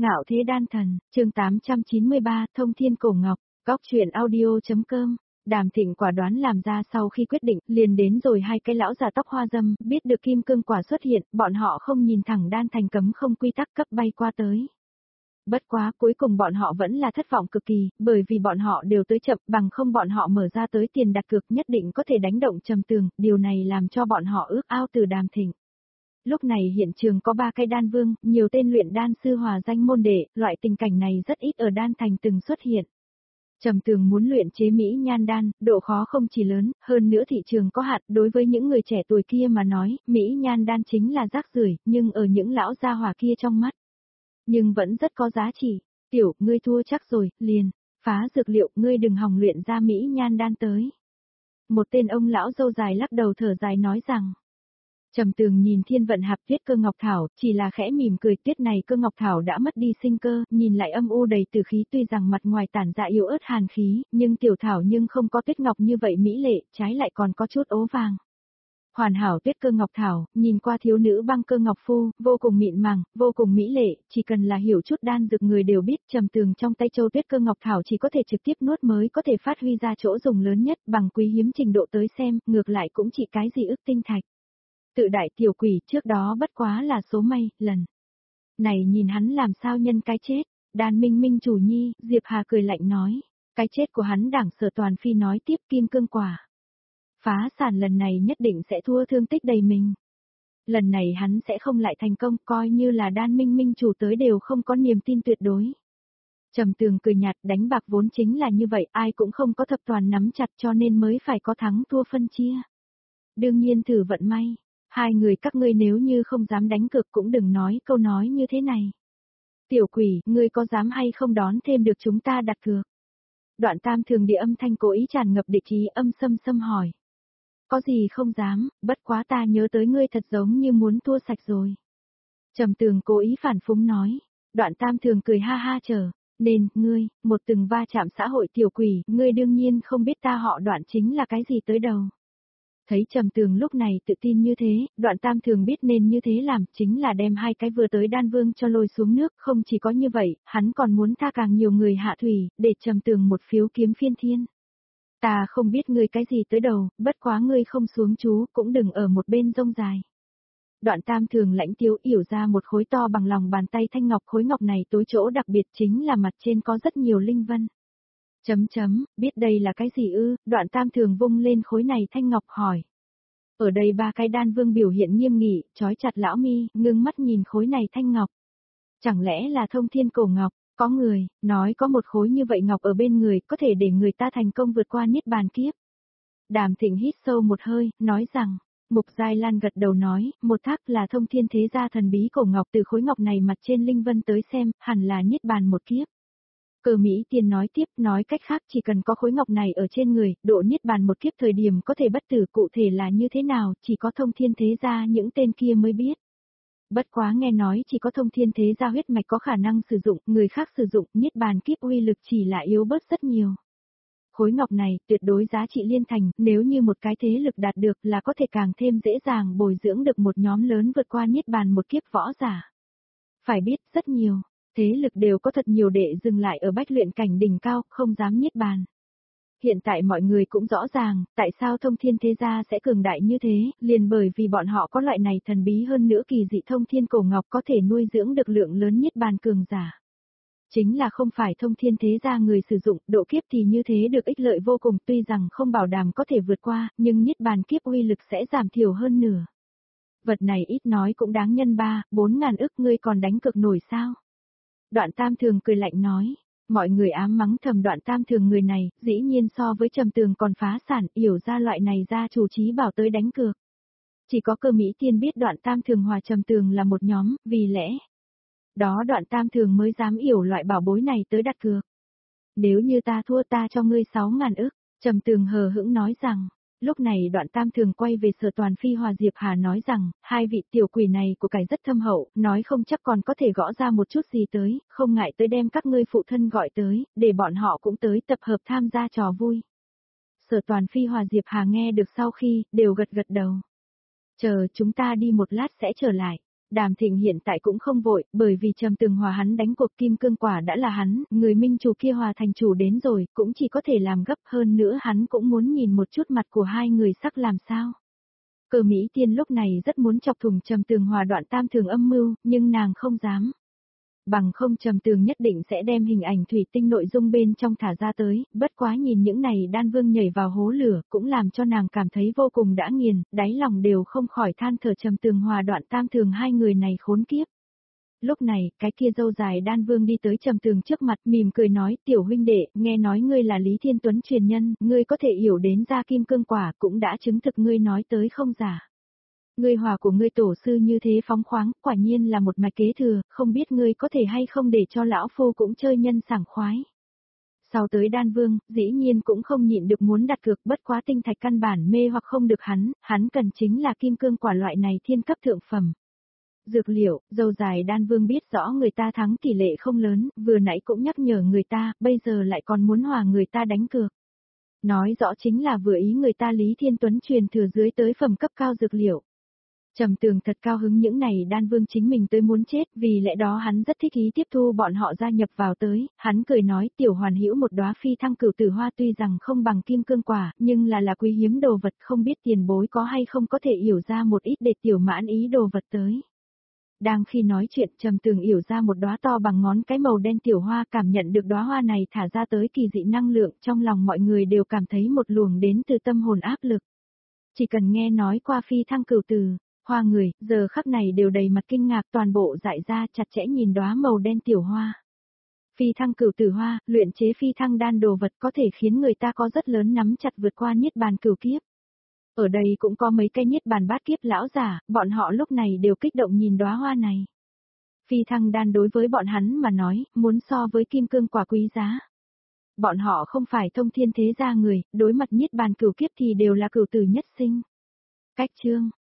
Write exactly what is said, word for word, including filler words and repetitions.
Ngạo thế đan thần, chương tám trăm chín mươi ba, Thông Thiên Cổ Ngọc, góc truyện audio.com. Đàm Thịnh quả đoán làm ra sau khi quyết định, liền đến rồi hai cái lão già tóc hoa dâm, biết được kim cương quả xuất hiện, bọn họ không nhìn thẳng đan thành cấm không quy tắc cấp bay qua tới. Bất quá cuối cùng bọn họ vẫn là thất vọng cực kỳ, bởi vì bọn họ đều tới chậm, bằng không bọn họ mở ra tới tiền đặt cược nhất định có thể đánh động Trầm Tường, điều này làm cho bọn họ ước ao từ Đàm Thịnh. Lúc này hiện trường có ba cái đan vương, nhiều tên luyện đan sư hòa danh môn đệ, loại tình cảnh này rất ít ở đan thành từng xuất hiện. Trầm Tường muốn luyện chế mỹ nhan đan, độ khó không chỉ lớn, hơn nữa thị trường có hạn, đối với những người trẻ tuổi kia mà nói, mỹ nhan đan chính là rác rưởi, nhưng ở những lão gia hỏa kia trong mắt, nhưng vẫn rất có giá trị. Tiểu, ngươi thua chắc rồi, liền, phá dược liệu, ngươi đừng hòng luyện ra mỹ nhan đan tới. Một tên ông lão râu dài lắc đầu thở dài nói rằng. Trầm Tường nhìn thiên vận hạp tiết cơ ngọc thảo, chỉ là khẽ mỉm cười, tiết này cơ ngọc thảo đã mất đi sinh cơ, nhìn lại âm u đầy tử khí, tuy rằng mặt ngoài tản ra yếu ớt hàn khí, nhưng tiểu thảo nhưng không có tuyết ngọc như vậy mỹ lệ, trái lại còn có chút ố vàng. Hoàn hảo tuyết cơ ngọc thảo, nhìn qua thiếu nữ băng cơ ngọc phu, vô cùng mịn màng, vô cùng mỹ lệ, chỉ cần là hiểu chút đan dược người đều biết, Trầm Tường trong tay châu tuyết cơ ngọc thảo chỉ có thể trực tiếp nuốt mới có thể phát huy ra chỗ dùng lớn nhất, bằng quý hiếm trình độ tới xem, ngược lại cũng chỉ cái gì ức tinh thạch. Tự đại tiểu quỷ trước đó bất quá là số may, lần này nhìn hắn làm sao nhân cái chết. Đan Minh Minh chủ nhi, Diệp Hà cười lạnh nói, cái chết của hắn Đảng Sở Toàn Phi nói tiếp, kim cương quả phá sản lần này nhất định sẽ thua thương tích đầy mình. Lần này hắn sẽ không lại thành công, coi như là Đan Minh Minh chủ tới đều không có niềm tin tuyệt đối. Trầm Tường cười nhạt, đánh bạc vốn chính là như vậy, ai cũng không có thập toàn nắm chặt cho nên mới phải có thắng thua phân chia. Đương nhiên thử vận may. Hai người các ngươi nếu như không dám đánh cược cũng đừng nói câu nói như thế này. Tiểu quỷ, ngươi có dám hay không đón thêm được chúng ta đặt cược? Đoạn Tam Thường địa âm thanh cố ý tràn ngập địch ý, âm xâm xâm hỏi. Có gì không dám, bất quá ta nhớ tới ngươi thật giống như muốn thua sạch rồi. Trầm Tường cố ý phản phúng nói. Đoạn Tam Thường cười ha ha chờ, nên, ngươi, một từng va chạm xã hội tiểu quỷ, ngươi đương nhiên không biết ta họ Đoạn chính là cái gì tới đầu. Thấy Trầm Tường lúc này tự tin như thế, Đoạn Tam Thường biết nên như thế làm, chính là đem hai cái vừa tới đan vương cho lôi xuống nước, không chỉ có như vậy, hắn còn muốn tha càng nhiều người hạ thủy, để Trầm Tường một phiếu kiếm phiên thiên. Ta không biết ngươi cái gì tới đầu, bất quá ngươi không xuống chú, cũng đừng ở một bên rông dài. Đoạn Tam Thường lãnh tiếu yểu ra một khối to bằng lòng bàn tay thanh ngọc, khối ngọc này tối chỗ đặc biệt chính là mặt trên có rất nhiều linh vân. Chấm chấm, biết đây là cái gì ư? Đoạn Tam Thường vung lên khối này thanh ngọc hỏi. Ở đây ba cái đan vương biểu hiện nghiêm nghị, trói chặt lão mi, ngưng mắt nhìn khối này thanh ngọc. Chẳng lẽ là Thông Thiên Cổ Ngọc? Có người, nói có một khối như vậy ngọc ở bên người, có thể để người ta thành công vượt qua niết bàn kiếp. Đàm Thịnh hít sâu một hơi, nói rằng, Mục Giai Lan gật đầu nói, một thác là Thông Thiên thế gia thần bí cổ ngọc, từ khối ngọc này mặt trên linh vân tới xem, hẳn là niết bàn một kiếp. Cờ Mỹ Tiên nói tiếp, nói cách khác chỉ cần có khối ngọc này ở trên người, độ niết bàn một kiếp thời điểm có thể bất tử, cụ thể là như thế nào, chỉ có Thông Thiên thế gia những tên kia mới biết. Bất quá nghe nói chỉ có Thông Thiên thế gia huyết mạch có khả năng sử dụng, người khác sử dụng, niết bàn kiếp uy lực chỉ là yếu bớt rất nhiều. Khối ngọc này tuyệt đối giá trị liên thành, nếu như một cái thế lực đạt được là có thể càng thêm dễ dàng bồi dưỡng được một nhóm lớn vượt qua niết bàn một kiếp võ giả. Phải biết rất nhiều. Thế lực đều có thật nhiều đệ dừng lại ở bách luyện cảnh đỉnh cao, không dám niết bàn. Hiện tại mọi người cũng rõ ràng, tại sao Thông Thiên thế gia sẽ cường đại như thế, liền bởi vì bọn họ có loại này thần bí hơn nữa kỳ dị Thông Thiên Cổ Ngọc có thể nuôi dưỡng được lượng lớn niết bàn cường giả. Chính là không phải Thông Thiên thế gia người sử dụng, độ kiếp thì như thế được ích lợi vô cùng, tuy rằng không bảo đảm có thể vượt qua, nhưng niết bàn kiếp uy lực sẽ giảm thiểu hơn nửa. Vật này ít nói cũng đáng nhân ba, bốn ngàn ức, ngươi còn đánh cược nổi sao? Đoạn Tam Thường cười lạnh nói, mọi người ám mắng thầm Đoạn Tam Thường người này, dĩ nhiên so với Trầm Tường còn phá sản, hiểu ra loại này ra chủ trí bảo tới đánh cược. Chỉ có Cơ Mỹ Tiên biết Đoạn Tam Thường hòa Trầm Tường là một nhóm, vì lẽ đó Đoạn Tam Thường mới dám hiểu loại bảo bối này tới đặt cược. Nếu như ta thua ta cho ngươi sáu ngàn ức, Trầm Tường hờ hững nói rằng. Lúc này Đoạn Tam Thường quay về Sở Toàn Phi hòa Diệp Hà nói rằng, hai vị tiểu quỷ này của cải rất thâm hậu, nói không chắc còn có thể gõ ra một chút gì tới, không ngại tới đem các ngươi phụ thân gọi tới, để bọn họ cũng tới tập hợp tham gia trò vui. Sở Toàn Phi hòa Diệp Hà nghe được sau khi, đều gật gật đầu. Chờ chúng ta đi một lát sẽ trở lại. Đàm Thịnh hiện tại cũng không vội, bởi vì Trầm Tường hòa hắn đánh cuộc kim cương quả đã là hắn, người minh chủ kia hòa thành chủ đến rồi, cũng chỉ có thể làm gấp hơn nữa hắn cũng muốn nhìn một chút mặt của hai người sắc làm sao. Cơ Mỹ Tiên lúc này rất muốn chọc thủng Trầm Tường hòa đoạn tam thường âm mưu, nhưng nàng không dám. Bằng không Trầm Tường nhất định sẽ đem hình ảnh thủy tinh nội dung bên trong thả ra tới, bất quá nhìn những này đan vương nhảy vào hố lửa, cũng làm cho nàng cảm thấy vô cùng đã nghiền, đáy lòng đều không khỏi than thở Trầm Tường hòa đoạn tam thường hai người này khốn kiếp. Lúc này, cái kia dâu dài đan vương đi tới Trầm Tường trước mặt mỉm cười nói, tiểu huynh đệ, nghe nói ngươi là Lý Thiên Tuấn truyền nhân, ngươi có thể hiểu đến ra kim cương quả cũng đã chứng thực ngươi nói tới không giả. Ngươi hòa của ngươi tổ sư như thế phóng khoáng, quả nhiên là một mạch kế thừa, không biết ngươi có thể hay không để cho lão phu cũng chơi nhân sảng khoái. Sau tới đan vương, dĩ nhiên cũng không nhịn được muốn đặt cược, bất quá tinh thạch căn bản mê hoặc không được hắn, hắn cần chính là kim cương quả loại này thiên cấp thượng phẩm. Dược liệu, dâu dài đan vương biết rõ người ta thắng tỷ lệ không lớn, vừa nãy cũng nhắc nhở người ta, bây giờ lại còn muốn hòa người ta đánh cược. Nói rõ chính là vừa ý người ta Lý Thiên Tuấn truyền thừa dưới tới phẩm cấp cao dược liệu. Trầm Tường thật cao hứng những này đan vương chính mình tới muốn chết, vì lẽ đó hắn rất thích ý tiếp thu bọn họ gia nhập vào tới, hắn cười nói tiểu hoàn hữu một đóa phi thăng cửu tử hoa tuy rằng không bằng kim cương quả, nhưng là là quý hiếm đồ vật, không biết tiền bối có hay không có thể hiểu ra một ít để tiểu mãn ý đồ vật tới. Đang khi nói chuyện Trầm Tường hiểu ra một đóa to bằng ngón cái màu đen tiểu hoa, cảm nhận được đóa hoa này thả ra tới kỳ dị năng lượng, trong lòng mọi người đều cảm thấy một luồng đến từ tâm hồn áp lực. Chỉ cần nghe nói qua phi thăng cửu tử hoa người, giờ khắc này đều đầy mặt kinh ngạc, toàn bộ dại ra chặt chẽ nhìn đóa màu đen tiểu hoa. Phi thăng cửu tử hoa, luyện chế phi thăng đan đồ vật có thể khiến người ta có rất lớn nắm chặt vượt qua niết bàn cửu kiếp. Ở đây cũng có mấy cây niết bàn bát kiếp lão giả, bọn họ lúc này đều kích động nhìn đóa hoa này. Phi thăng đan đối với bọn hắn mà nói, muốn so với kim cương quả quý giá. Bọn họ không phải thông thiên thế gia người, đối mặt niết bàn cửu kiếp thì đều là cửu tử nhất sinh. Cách chương